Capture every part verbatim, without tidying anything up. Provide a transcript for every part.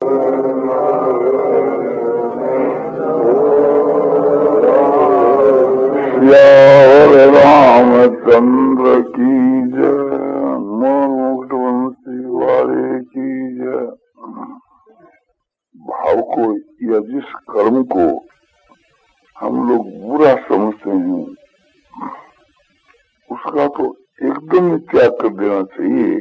रामचंद्र की जय, मुक्त वंशी वाले की जय। भाव को या जिस कर्म को हम लोग बुरा समझते हैं उसका तो एकदम ही त्याग कर देना चाहिए।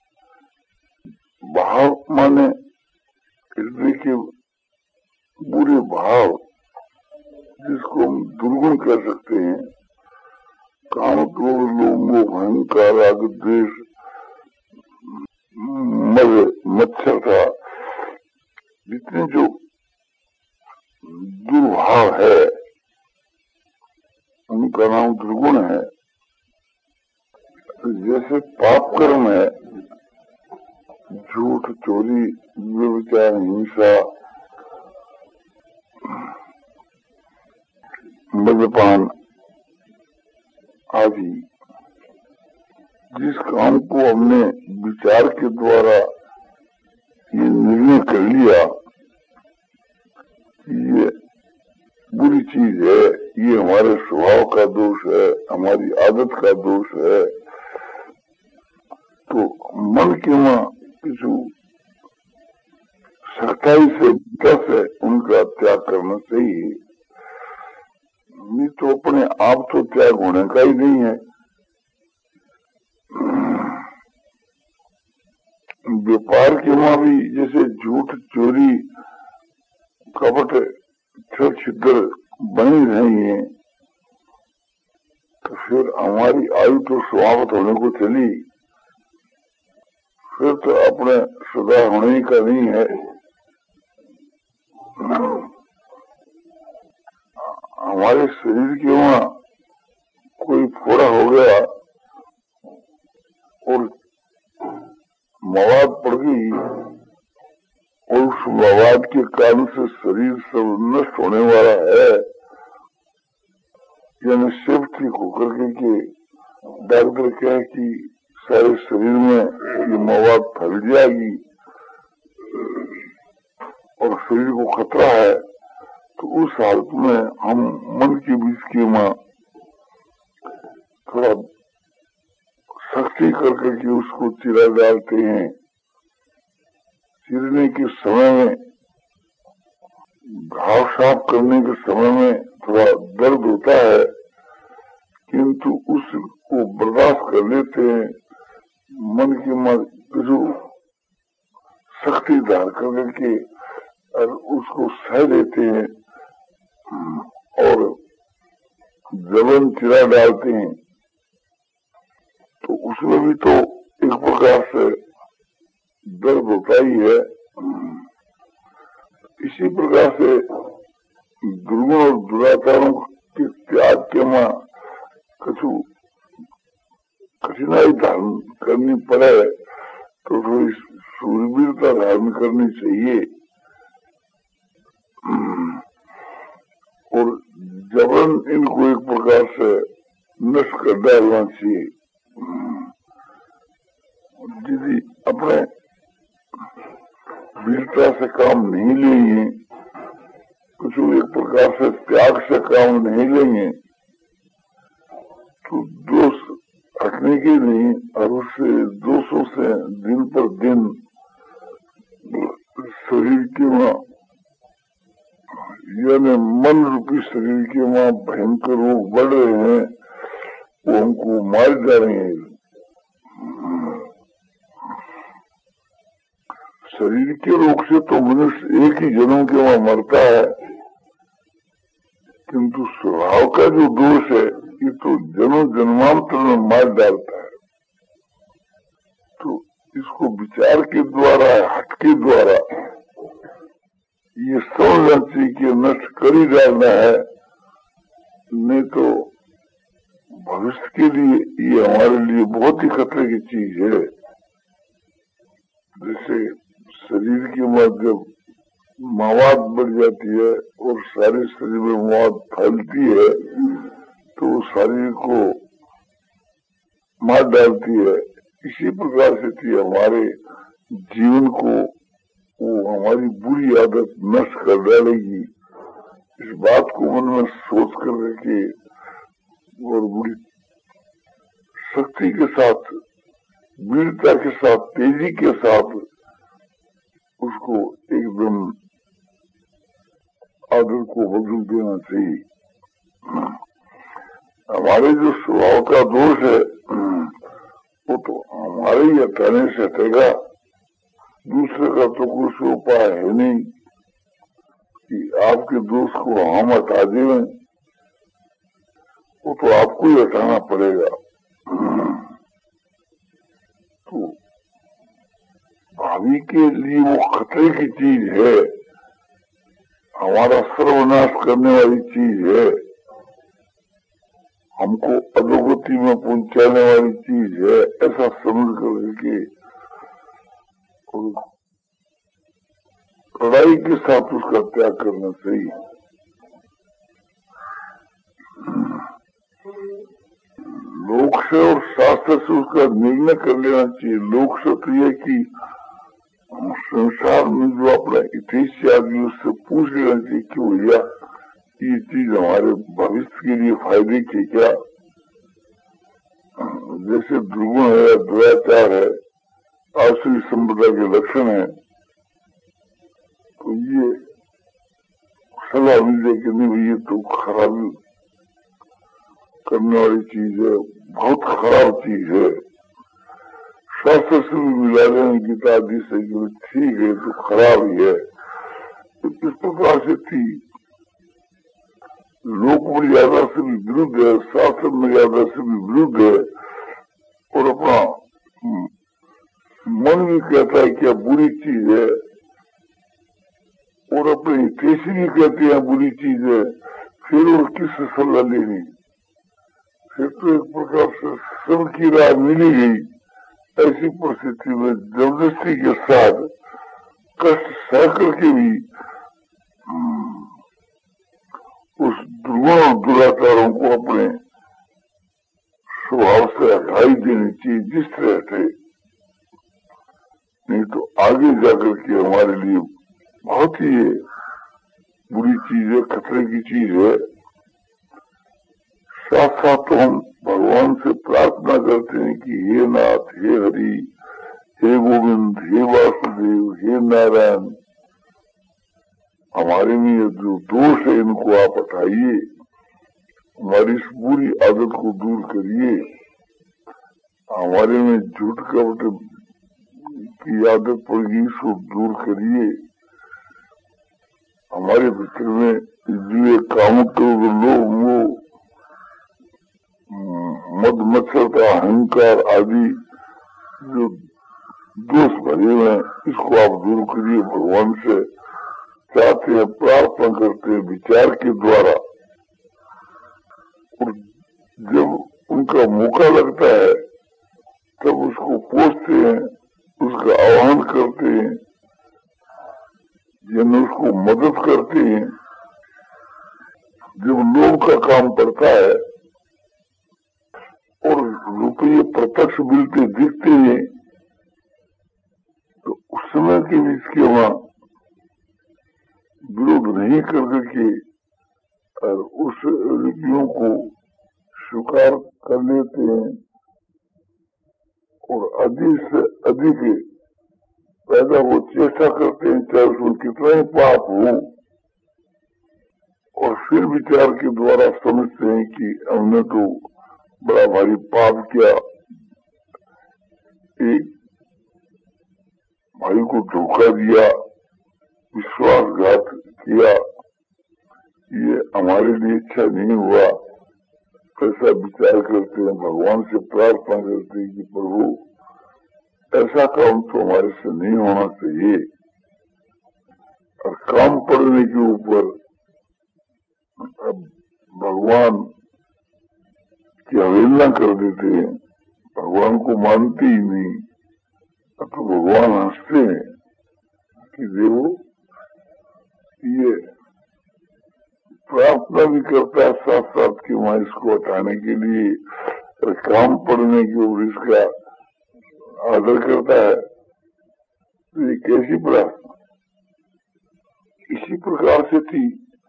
भाव माने हृदय के बुरे भाव जिसको हम दुर्गुण कह सकते हैं, काम, क्रोध, लोभ, मोह, अहंकार, राग, द्वेष, मद, मत्सरता, जितने जो दुर्भाव है उनका नाम दुर्गुण है। जैसे पाप कर्म है, झूठ, चोरी, व्यभिचार, हिंसा, मद्यपान आदि, जिस काम को हमने विचार के द्वारा ये निर्णय कर लिया कि ये बुरी चीज है, ये हमारे स्वभाव का दोष है, हमारी आदत का दोष है, तो मन के वहां किसी सच्चाई से से उनका त्याग करना चाहिए। नहीं तो अपने आप तो त्याग होने का ही नहीं है। व्यापार के वहां भी जैसे झूठ, चोरी, कपट, छल, छिद्र बनी रही है, तो फिर हमारी आयु तो समाप्त होने को चली, फिर तो अपने सुधार होने का नहीं है। हमारे शरीर के वहां कोई फोड़ा हो गया और मवाद पड़ गई और उस मवाद के कारण से शरीर सब नष्ट होने वाला है, यानी सब ठीक होकर के, के डॉक्टर कहे कि सारे शरीर में ये मवाद फैल जाएगी और शरीर को खतरा है, तो उस हालत में हम मन के बीच के में थोड़ा सख्ती कर करके उसको चिरा डालते हैं। चिरने के समय में, घाव साफ करने के समय में थोड़ा दर्द होता है, किंतु उसको बर्दाश्त कर लेते हैं। मन के मन जो सख्ती धार कर करके और उसको सह देते हैं और जलन चिरा डालते हैं, तो उसमें भी तो एक प्रकार से दर्द होता ही है। इसी प्रकार से दुर्गुण और दुराचारों के त्याग के मां कछु कठिनाई धारण करनी पड़े तो थोड़ी शूरवीरता धारण करनी चाहिए और जबरन इनको एक प्रकार से नष्ट कर डालना चाहिए। यदि अपने वीरता से काम नहीं लेंगे, कुछ एक प्रकार से त्याग से काम नहीं लेंगे, तो दोष हटने के नहीं और उससे दोषों से दिन पर दिन शरीर के वहां यानी मन रूपी शरीर के वहां भयंकर रोग बढ़ रहे हैं, वो हमको मार जा रहे हैं। शरीर के रोग से तो मनुष्य एक ही जन्म के वहां मरता है, किंतु स्वभाव का जो दोष है ये तो जन्म जन्मांतर में मार डालता है। तो इसको विचार के द्वारा, हट के द्वारा ये समझना चाहिए कि नष्ट कर ही डालना है, नहीं तो भविष्य के लिए ये हमारे लिए बहुत ही खतरे की चीज है। जैसे शरीर की मौत जब मवाद बढ़ जाती है और सारे शरीर में मवाद फैलती है तो शरीर को मार डालती है। इसी प्रकार से थी हमारे जीवन को वो हमारी बुरी आदत नष्ट कर डालेगी। इस बात को मन में सोच कर रखे और बुरी शक्ति के साथ, वीरता के साथ, तेजी के साथ उसको एकदम आदत को बदल देना चाहिए। हमारे जो स्वभाव का दोष है वो तो हमारे ही हटाने से हटेगा, दूसरे का तो कुछ उपाय है नहीं कि आपके दोष को हम हटा दें, वो तो आपको ही हटाना पड़ेगा। तो भावी के लिए वो खतरे की चीज है, हमारा सर्वनाश करने वाली चीज है, हमको अधोगति में पहुंचाने वाली चीज है, ऐसा समझ करके कड़ाई के साथ उसका त्याग करना चाहिए। लोक से और शास्त्र से उसका निर्णय कर लेना चाहिए। लोक से तो यह कि संसार में जो अपना हितैषी आदमी उससे पूछ लेना चाहिए कि भैया ये चीज हमारे भविष्य के लिए फायदे की क्या। जैसे दुर्गुण है, दुराचार है, आसुरी संपदा के लक्षण है, तो ये सलाह मिल जाए कि नहीं ये तो खराबी करने वाली चीज है, बहुत खराब चीज है। शास्त्र से भी मिला लेना गीता आदि से जो ठीक है तो खराब ही है। तो किस प्रकार से थी, लोक मर्यादा से भी विरुद्ध है, शास्त्र मर्यादा से भी विरुद्ध है, और अपना मन भी कहता है कि बुरी चीज है, और अपने हितैषी भी कहते हैं बुरी चीज है, फिर और किससे सलाह लेनी। फिर तो एक प्रकार से सब की राय मिली गई। ऐसी परिस्थिति में जबरदस्ती के साथ कष्ट सह करके भी उस दुर्गुण और दुराचारों को अपने स्वभाव से हटाई देनी चाहिए जिस तरह से, नहीं तो आगे जाकर के हमारे लिए बहुत ही बुरी चीज है, खतरे की चीज है। साथ साथ तो हम भगवान से प्रार्थना करते हैं कि हे नाथ, हे हरि, हे गोविंद, हे वासुदेव, हे नारायण, हमारे में जो दोष है इनको आप हटाइए, हमारी इस बुरी आदत को दूर करिए, हमारे में झूठ कपट की आदत पड़ गई इसको दूर करिए, हमारे भीतर में जो काम क्रोध लोभ मोह मद मत्सरता अहंकार आदि जो दोष भरे हुए हैं इसको आप दूर करिए। भगवान से चाहते हैं, प्रार्थना करते हैं विचार के द्वारा, और जब उनका मौका लगता है तब उसको पूछते हैं, उसका आह्वान करते हैं, यानी उसको मदद करते हैं। जब लोभ का काम पड़ता है और रुपये प्रत्यक्ष मिलते दिखते हैं तो उस समय के भी इसके वहां विरोध नहीं कर करके और उस रुपयों को स्वीकार कर लेते हैं और अधिक से अधिक पैदा वो चेष्टा करते हैं, चाहे उसमें कितना ही पाप हो, और फिर विचार के द्वारा समझते हैं कि हमने तो बड़ा भारी पाप किया, एक भाई को धोखा दिया, विश्वासघात किया, ये हमारे लिए अच्छा नहीं हुआ। ऐसा विचार करते हैं, भगवान से प्रार्थना करते हैं कि प्रभु ऐसा काम तो हमारे से नहीं होना चाहिए, और काम पड़ने के ऊपर अब भगवान की अवहेलना कर देते हैं, भगवान को मानते ही नहीं। तो भगवान हंसते हैं कि देखो ये प्रार्थना भी करता है साथ साथ कि वहां इसको हटाने के लिए, और काम पड़ने के ऊपर इसका आदर करता है, तो ये कैसी प्रार्थना। प्रकार से थी।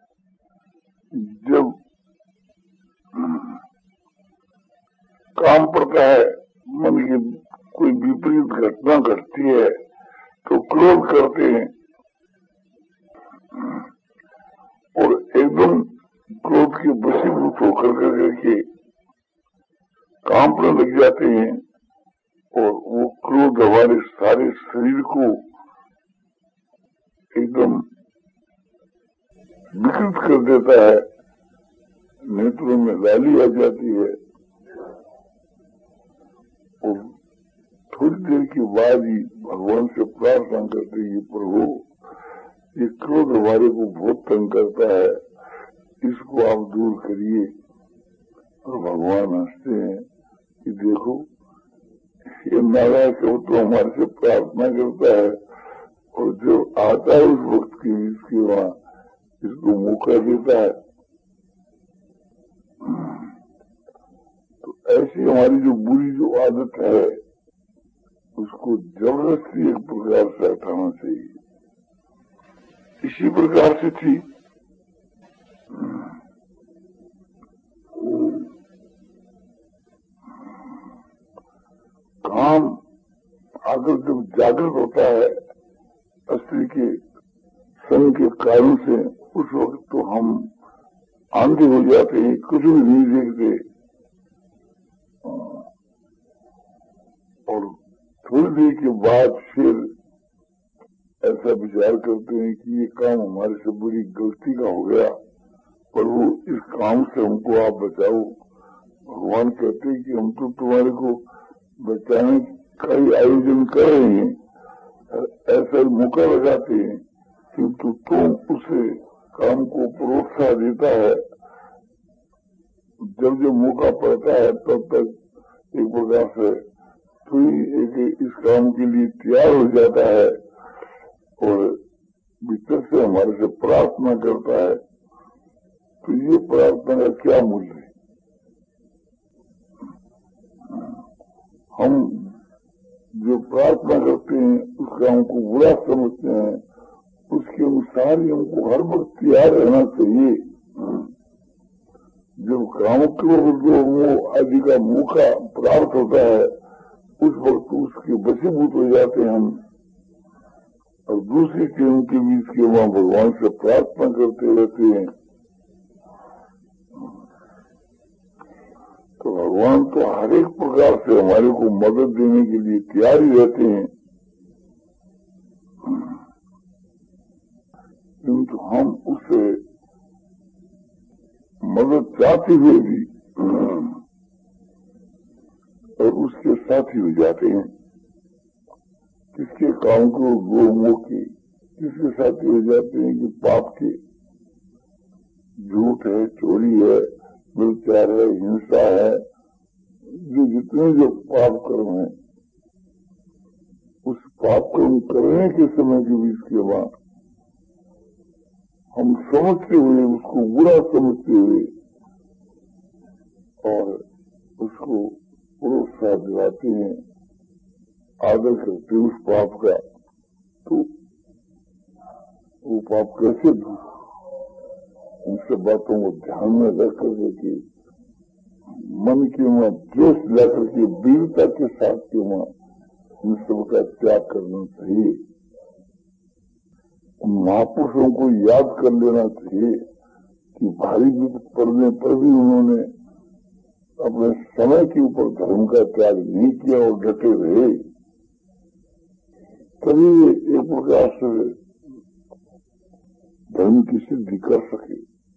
जब काम पड़ता है, मन की कोई विपरीत घटना घटती है तो क्रोध करते हैं और एकदम क्रोध के वशीभूत होकर करके काम पर लग जाते हैं और वो क्रोध हमारे सारे शरीर को एकदम विकृत कर देता है, नेत्रों में लाली आ जाती है और थोड़ी देर के बाद ही भगवान से प्रार्थना करते हैं, प्रभु ये क्रोध हमारे को बहुत तंग करता है, इसको आप दूर करिए। और भगवान हंसते हैं कि देखो ये नारायण शब्द तो हमारे से प्रार्थना करता है और जो आता है उस वक्त के इसके वहां इसको मौका देता है। तो ऐसी हमारी जो बुरी जो आदत है उसको जबरदस्ती एक प्रकार से हटाना चाहिए। इसी प्रकार से थी काम अगर जब जागृत होता है स्त्री के संग के कारण से, उस वक्त तो हम आंधे हो जाते हैं, कुछ भी नहीं देखते और थोड़ी देर के बाद फिर ऐसा विचार करते हैं कि ये काम हमारे से बड़ी गलती का हो गया, प्रभु इस काम से हमको आप बचाओ। भगवान कहते हैं कि हम तो तुम्हारे को बचाने का ही आयोजन कर रहे हैं, ऐसा मौका लगाते हैं किंतु तुम उसे काम को प्रोत्साहन देता है। जब जब मौका पड़ता है तब तक एक प्रकार से तू एक इस काम के लिए तैयार हो जाता है और भीतर से हमारे से प्रार्थना करता है। तो ये प्रार्थना का क्या मूल्य है? हम जो प्रार्थना करते हैं उस काम को बुरा समझते हैं, उसके अनुसार ही हमको हर वक्त तैयार रहना चाहिए। जब काम क्रोध आदि का मौका प्राप्त होता है उस वक्त उसके वशीभूत हो जाते हैं हम और दूसरी चीजों के बीच के वहां भगवान से प्रार्थना करते रहते हैं। तो भगवान तो हर एक प्रकार से हमारे को मदद देने के लिए तैयार ही रहते हैं, किंतु हम उससे मदद चाहते हुए भी और उसके साथी हो जाते हैं। किसके काम को गो मोह के, किसके साथी हो जाते हैं कि पाप के, झूठ है, चोरी है, व्यभिचार है, हिंसा है, जो जितने जो पाप कर्म है उस पाप कर्म करने के समय के बीच के बाद हम समझते हुए उसको बुरा समझते हुए और उसको प्रोत्साहन दिलाते हैं, आदर करते उस पाप का, तो वो पाप कैसे दूर? उन सब बातों को ध्यान में रख करके कि मन के वहां जोश ला करके वीरता के साथ के वहां इन सब का त्याग करना चाहिए। उन महापुरुषों को याद कर लेना चाहिए कि भारी विपद पड़ने पर भी उन्होंने अपने समय के ऊपर धर्म का त्याग नहीं किया और डटे रहे, तभी एक प्रकार से धर्म की सिद्धि कर सके।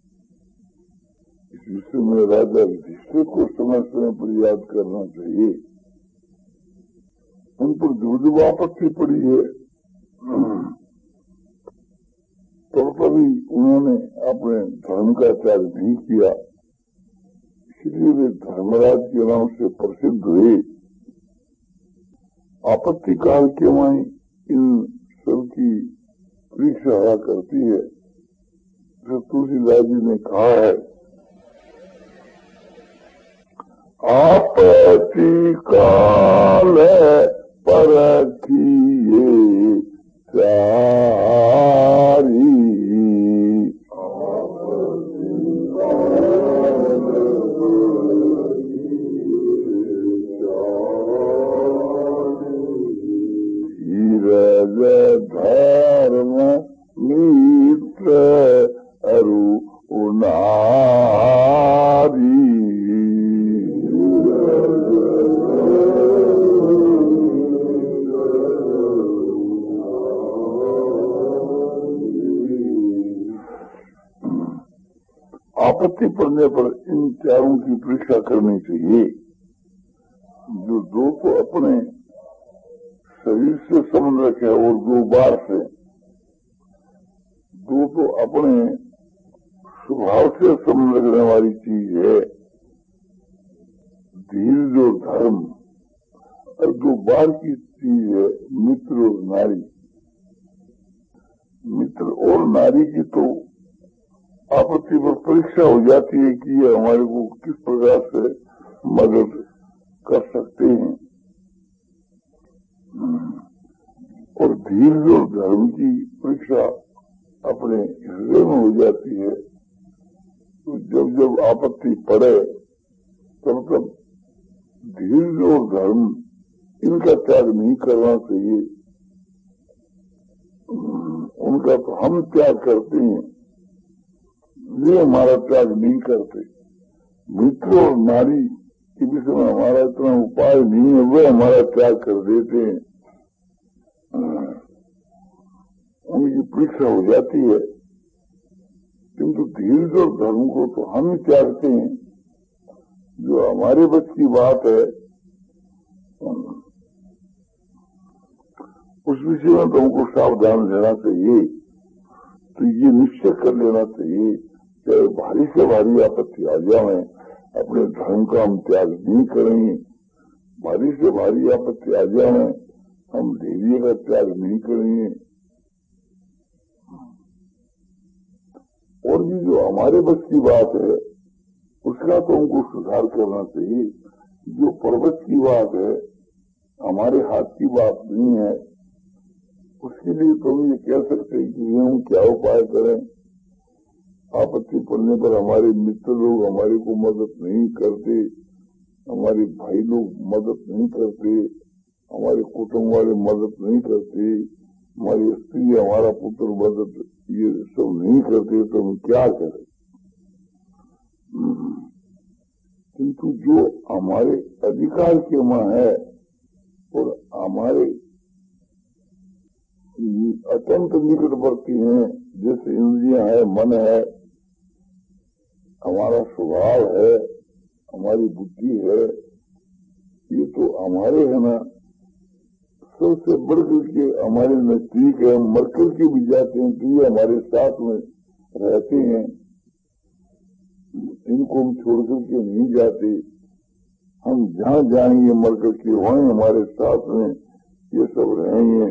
इस विषय में राजा युधिष्ठिर को समय समय पर याद करना चाहिए। उन पर जो जो आपत्ति पड़ी है तो तभी उन्होंने अपने धर्म का त्याग नहीं किया, इसलिए वे धर्मराज के नाम से प्रसिद्ध हुए। आपत्ति काल के वहीं इन सब की परीक्षा हुआ करती है। जो तुलसीदास जी ने कहा है, आपत्ति काल परखिए सारी आपत्ति पड़ने पर इन त्यागों की परीक्षा करनी चाहिए। जो दो तो अपने शरीर से संबंध रखे और दो बार से, दो तो अपने स्वभाव से संबंध रखने वाली चीज है धीर और धर्म, और दो बार की चीज है मित्र और नारी। मित्र और नारी की तो आपत्ति पर परीक्षा हो जाती है कि ये हमारे को किस प्रकार से मदद कर सकते हैं, और धीर और धर्म की परीक्षा अपने हृदय में हो जाती है। तो जब जब आपत्ति पड़े तब तब धीर और धर्म इनका त्याग नहीं करना चाहिए। उनका तो हम त्याग करते हैं, वे हमारा त्याग नहीं करते। मित्र और नारी के विषय में हमारा इतना उपाय नहीं है, वे हमारा त्याग कर देते हैं। उनकी परीक्षा हो जाती है, किंतु धीरज और धर्म को तो हम ही त्यागते हैं। जो हमारे बस की बात है उस विषय में तो हमको सावधान रहना चाहिए। तो ये निश्चय कर लेना चाहिए कि भारी से भारी आपत्ति आ जाए अपने धर्म का हम त्याग नहीं करेंगे, भारी से भारी आपत्ति आ जाए हम धैर्य का त्याग नहीं करेंगे। और भी जो हमारे बस की बात है उसका तो हमको सुधार करना चाहिए। जो पर्वत की बात है हमारे हाथ की बात नहीं है, उसके लिए तो हम ये कह सकते हैं कि हम क्या उपाय करें। आपत्ति पड़ने पर हमारे मित्र लोग हमारे को मदद नहीं करते, हमारे भाई लोग मदद नहीं करते, हमारे कुटुंब वाले मदद नहीं करते, हमारी स्त्री हमारा पुत्र मदद ये सब नहीं करते, तो हम क्या करें। किंतु जो हमारे अधिकार के मां है और हमारे अत्यंत निकटवर्ती हैं, जैसे इंद्रियां है, मन है, हमारा स्वभाव है, हमारी बुद्धि है, ये तो हमारे है ना सबसे बढ़कर के हमारे नजदीक है। हम मरकर के भी जाते हैं तो ये हमारे साथ में रहते हैं, इनको हम छोड़ करके नहीं जाते। हम जहाँ जाएंगे मर करके वहीं हमारे साथ में ये सब रहेंगे।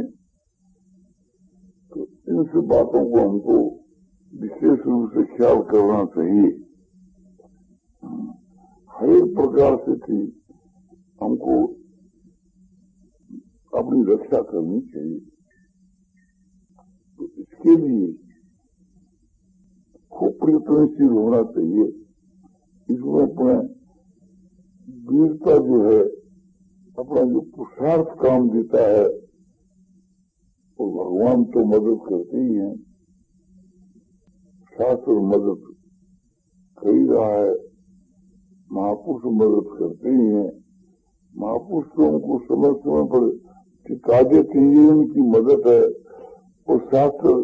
तो इन सब बातों को हमको विशेष रूप से ख्याल करना चाहिए। हर एक प्रकार से थी हमको अपनी रक्षा करनी चाहिए। तो इसके लिए खूब प्रयत्नशील होना चाहिए। इसमें अपना वीरता जो है, अपना जो पुरुषार्थ काम देता है, तो भगवान तो मदद करते ही हैं, शास्त्र मदद कर ही रहा है, महापुरुष मदद करते ही हैं। महापुरुष तो उनको समय समय पर चिता देते हैं, उनकी मदद है। और शास्त्र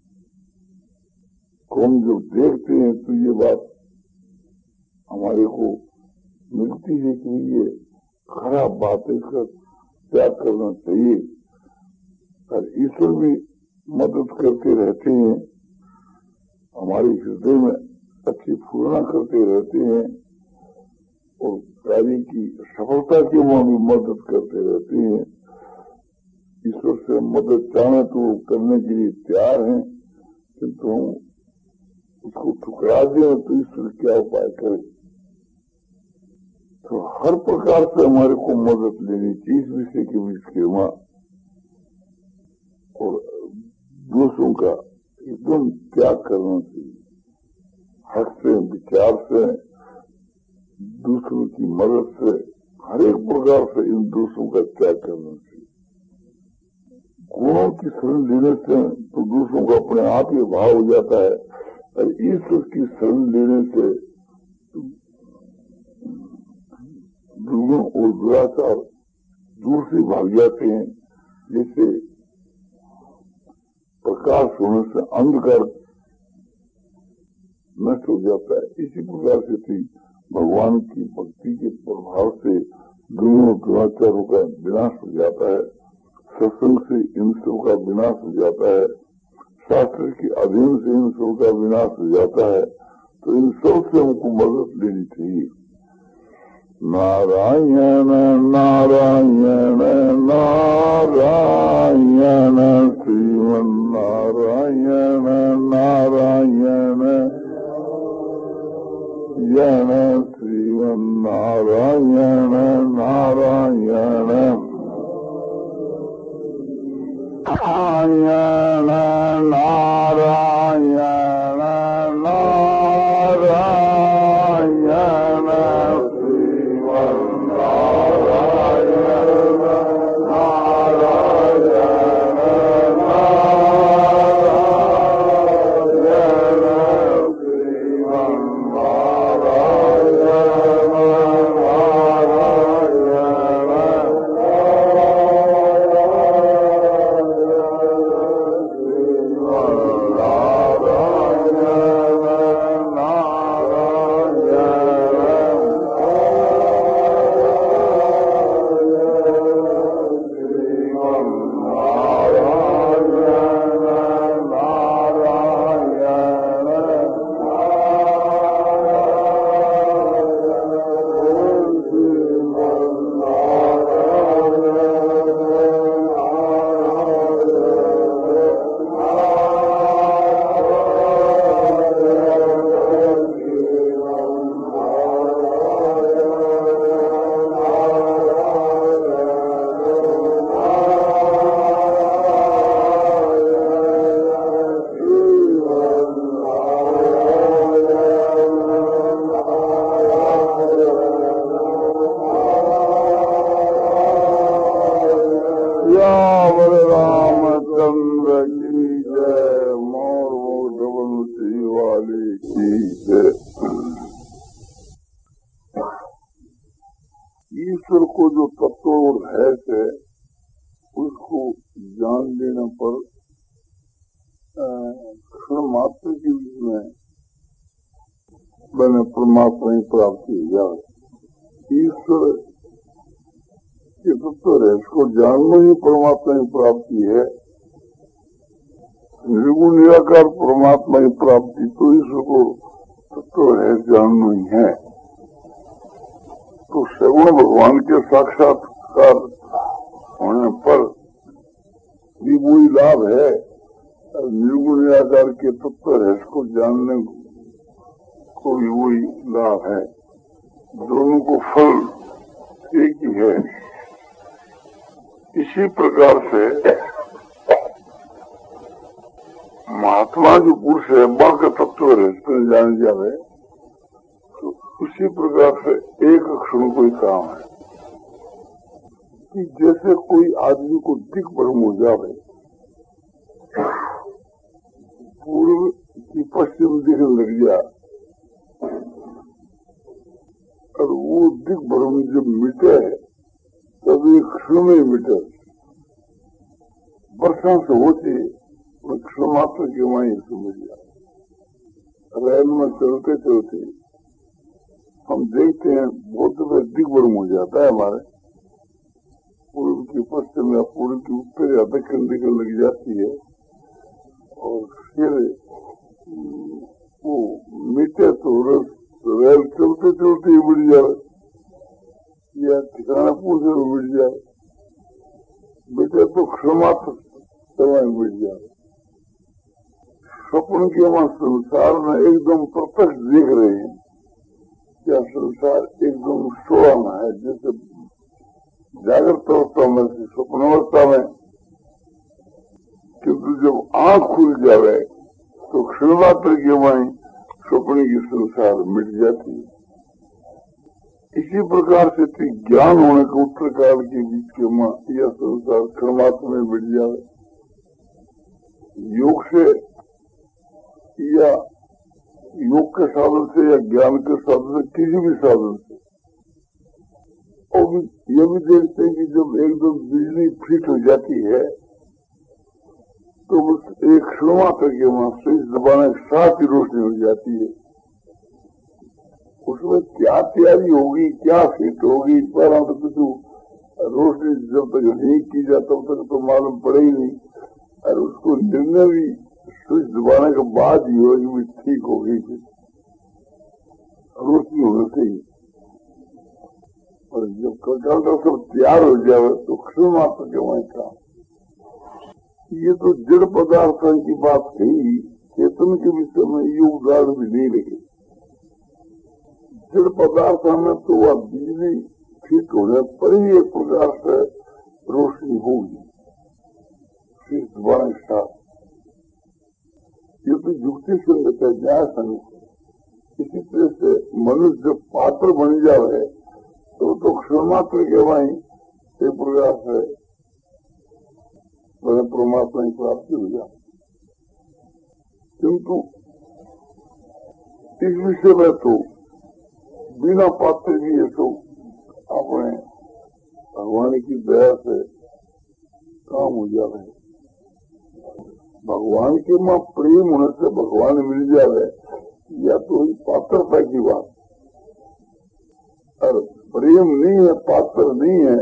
को हम जब देखते हैं तो ये बात हमारे को मिलती है कि ये खराब बात है, इसका त्याग करना चाहिए। और ईश्वर भी मदद करते रहते हैं, हमारे हृदय में अच्छी पूर्णा करते रहते हैं, और कार्य की सफलता के वहां भी मदद करते रहते हैं। ईश्वर से मदद चाहे तो करने के लिए तैयार हैं, किंतु हम उसको ठुकरा दें तो ईश्वर क्या उपाय करे। तो हर प्रकार से हमारे को मदद लेनी चाहिए इस विषय के बीच के वहां, और दोषों का एकदम त्याग करना चाहिए। हक से, विचार से, दूसरों की मदद से, हर एक प्रकार से इन दोषों का त्याग करना चाहिए। गुणों की शरण लेने से तो दूसरों का अपने आप ही भाव हो जाता है, और ईश्वर की शरण लेने से दुर्गुण और दुराचार दूर से भाग जाते हैं। जैसे प्रकाश होने से अंधकार नष्ट हो जाता है। इसी प्रकार से थी भगवान की भक्ति के प्रभाव से दोनों दुराचारों का विनाश हो जाता है, सत्संग से इन सब का विनाश हो जाता है, शास्त्र के अधीन से इन सब का विनाश हो जाता है। तो इन सब से हमको मदद लेनी चाहिए। नारायण नारायण नारायण श्रीमन नारायण नारायण यण श्रीमन नारायण नारायण नारायण नारायण नारायण श्रीमन नारायण नारायण नारायण श्रीमन ईश्वर को जो तत्व और है से उसको जान लेने पर क्षण मात्र के बीच में मैंने परमात्मा की प्राप्ति हो जाए। ईश्वर के तत्व है, इसको जानना ही परमात्मा की प्राप्ति है। निर्गुण निराकार परमात्मा की प्राप्ति तो ईश्वर को तत्व है जानना ही है। तो सगुण भगवान के साक्षात्कार होने पर भी वही लाभ है, निर्गुण निराकार के तत्व है इसको जानने को भी वही लाभ है। दोनों को फल एक ही है। इसी प्रकार से महात्मा जो पुरुष है बल का तत्व है इसको जान जावे, तो उसी प्रकार से एक क्षण कोई काम है कि जैसे कोई आदमी को दिक भ्रम हो जावे, पूर्व की पश्चिम दिखने लग गया और वो दिक भ्रम जब मिटे तब एक क्षण में मिटे। वर्षों से होती क्षण मात्र के वहीं समझ गया। रेल में चलते चलते हम देखते हैं बहुत दफे दिग्भ्रम हो जाता है हमारे, पूर्व की पश्चिम या पूर्व की उत्तर या दक्षिण दिखने लग जाती है और फिर वो मिटे तो रेल चलते चलते ही मिट जाए या ठिकाना पूछे तो मिट जाए, मिटे तो क्षण मात्र समय मिट जाए। स्वप्न के वहां संसार में एकदम प्रत्यक्ष देख रहे हैं क्या संसार एकदम सोया में है, जैसे जागृत अवस्था में से स्वप्न अवस्था में, किंतु जब आंख खुल जाए तो क्षण मात्र के वहीं स्वप्न की संसार मिट जाती है। इसी प्रकार से ज्ञान होने के उत्तर काल के बीच के मां यह संसार क्षण मात्र में मिट जाए। योग से या योग के साधन से या ज्ञान के साधन से किसी भी साधन से, और ये भी देखते हैं कि जब एकदम बिजली फिट हो जाती है तो बस एक क्षण मात्र के वहां स्विच दबाने के साथ ही रोशनी हो जाती है। उसमें क्या तैयारी होगी, क्या फिट होगी, पर तो कुछ रोशनी जब तक नहीं की जाए तब तक तो मालूम पड़े ही नहीं। और उसको निर्णय भी स्विच दबाने के बाद ही हो भी ठीक होगी, फिर रोशनी होने से ही। और जब कंट्रोल सब तैयार हो जाए तो क्षण मात्र के वहीं काम। ये तो जड़ पदार्थों की बात कही, चेतन के विषय में ये उदाहरण भी नहीं लगे। जड़ पदार्थ में तो वह बिजली फिट होने पर ही एक प्रकार से रोशनी होगी, फिर दोबारा स्टार्ट। ये तो युक्ति संगत है, न्याय संगत। इसी तरह से मनुष्य जब पात्र बन जाए तो तो क्षण मात्र के वहीं एक प्रकार से परमात्मा की प्राप्ति हो जाए। किंतु इस विषय में तो बिना पात्र भी है तो अपने भगवान की दया से काम हो जाए। भगवान के मां प्रेम होने से भगवान मिल जाए, या तो ही पात्रता की बात। और प्रेम नहीं है, पात्र नहीं है,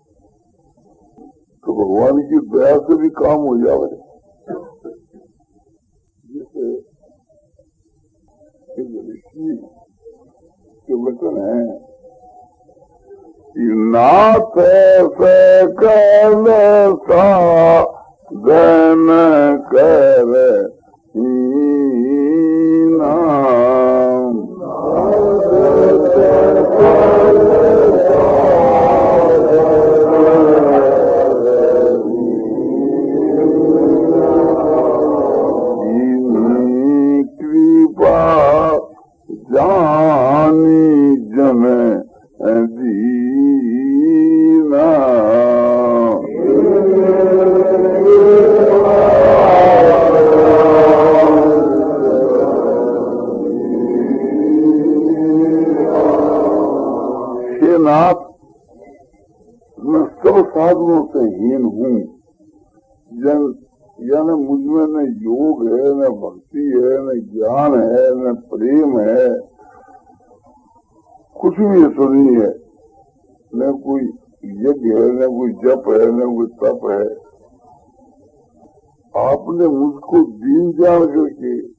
तो भगवान की दया से भी काम हो जाए। जैसे ऋषि के वचन है, नाथ सकल साधन कर नाम। जानी जन दीना। हे नाथ, मैं सब साधनों से हीन हूँ। जन यानी मुझमें न योग है, न भक्ति है, न ज्ञान है, न प्रेम है, कुछ भी ऐसा नहीं है। न कोई यज्ञ है, न कोई जप है, न कोई तप है। आपने मुझको दीन जान करके